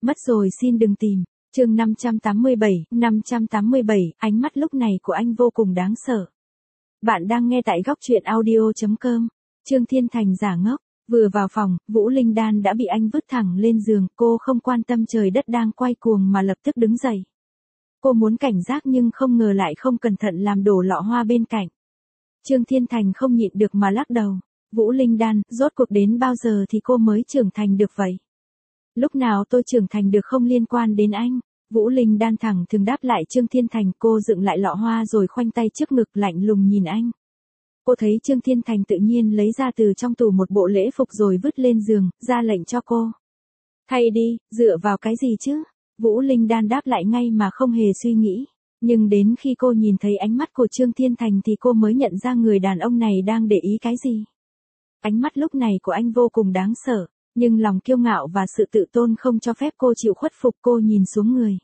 Mất rồi xin đừng tìm. Chương 587, ánh mắt lúc này của anh vô cùng đáng sợ. Bạn đang nghe tại góc truyện audio.com. Trương Thiên Thành giả ngốc, vừa vào phòng, Vũ Linh Đan đã bị anh vứt thẳng lên giường, cô không quan tâm trời đất đang quay cuồng mà lập tức đứng dậy. Cô muốn cảnh giác nhưng không ngờ lại không cẩn thận làm đổ lọ hoa bên cạnh. Trương Thiên Thành không nhịn được mà lắc đầu. Vũ Linh Đan, rốt cuộc đến bao giờ thì cô mới trưởng thành được vậy? Lúc nào tôi trưởng thành được không liên quan đến anh. Vũ Linh Đan thẳng thừng đáp lại Trương Thiên Thành, cô dựng lại lọ hoa rồi khoanh tay trước ngực lạnh lùng nhìn anh. Cô thấy Trương Thiên Thành tự nhiên lấy ra từ trong tủ một bộ lễ phục rồi vứt lên giường, ra lệnh cho cô. Thay đi, dựa vào cái gì chứ? Vũ Linh Đan đáp lại ngay mà không hề suy nghĩ. Nhưng đến khi cô nhìn thấy ánh mắt của Trương Thiên Thành thì cô mới nhận ra người đàn ông này đang để ý cái gì. Ánh mắt lúc này của anh vô cùng đáng sợ, nhưng lòng kiêu ngạo và sự tự tôn không cho phép cô chịu khuất phục. Cô nhìn xuống người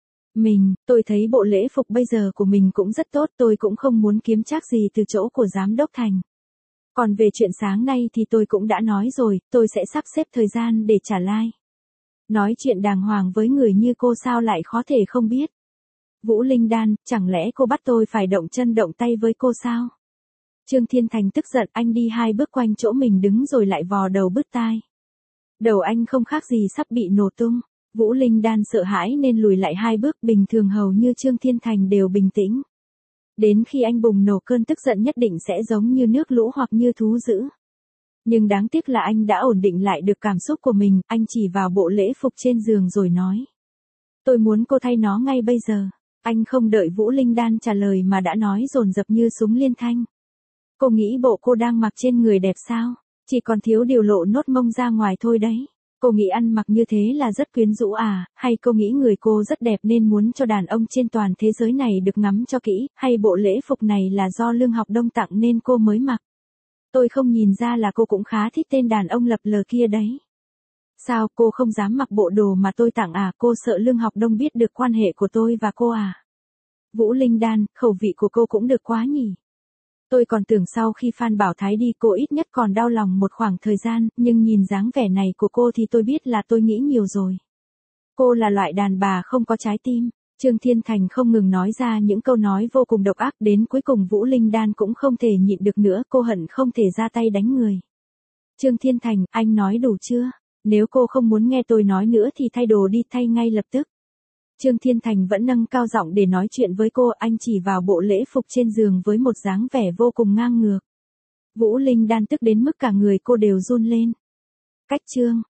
tôi thấy bộ lễ phục bây giờ của mình cũng rất tốt, tôi cũng không muốn kiếm trác gì từ chỗ của giám đốc Thành. Còn về chuyện sáng nay thì tôi cũng đã nói rồi, tôi sẽ sắp xếp thời gian để trả like. Nói chuyện đàng hoàng với người như cô sao lại khó thể không biết. Vũ Linh Đan, chẳng lẽ cô bắt tôi phải động chân động tay với cô sao? Trương Thiên Thành tức giận, anh đi 2 bước quanh chỗ mình đứng rồi lại vò đầu bứt tai. Đầu anh không khác gì sắp bị nổ tung. Vũ Linh Đan sợ hãi nên lùi lại 2 bước, bình thường hầu như Trương Thiên Thành đều bình tĩnh. Đến khi anh bùng nổ cơn tức giận nhất định sẽ giống như nước lũ hoặc như thú dữ. Nhưng đáng tiếc là anh đã ổn định lại được cảm xúc của mình, anh chỉ vào bộ lễ phục trên giường rồi nói. Tôi muốn cô thay nó ngay bây giờ. Anh không đợi Vũ Linh Đan trả lời mà đã nói dồn dập như súng liên thanh. Cô nghĩ bộ cô đang mặc trên người đẹp sao? Chỉ còn thiếu điều lộ nốt mông ra ngoài thôi đấy. Cô nghĩ ăn mặc như thế là rất quyến rũ à, hay cô nghĩ người cô rất đẹp nên muốn cho đàn ông trên toàn thế giới này được ngắm cho kỹ, hay bộ lễ phục này là do Lương Học Đông tặng nên cô mới mặc? Tôi không nhìn ra là cô cũng khá thích tên đàn ông lập lờ kia đấy. Sao cô không dám mặc bộ đồ mà tôi tặng à, cô sợ Lương Học Đông biết được quan hệ của tôi và cô à? Vũ Linh Đan, khẩu vị của cô cũng được quá nhỉ. Tôi còn tưởng sau khi Phan Bảo Thái đi cô ít nhất còn đau lòng một khoảng thời gian, nhưng nhìn dáng vẻ này của cô thì tôi biết là tôi nghĩ nhiều rồi. Cô là loại đàn bà không có trái tim. Trương Thiên Thành không ngừng nói ra những câu nói vô cùng độc ác, đến cuối cùng Vũ Linh Đan cũng không thể nhịn được nữa, cô hận không thể ra tay đánh người. Trương Thiên Thành, anh nói đủ chưa? Nếu cô không muốn nghe tôi nói nữa thì thay đồ đi, thay ngay lập tức. Trương Thiên Thành vẫn nâng cao giọng để nói chuyện với cô, anh chỉ vào bộ lễ phục trên giường với một dáng vẻ vô cùng ngang ngược. Vũ Linh Đan tức đến mức cả người cô đều run lên. Cách Trương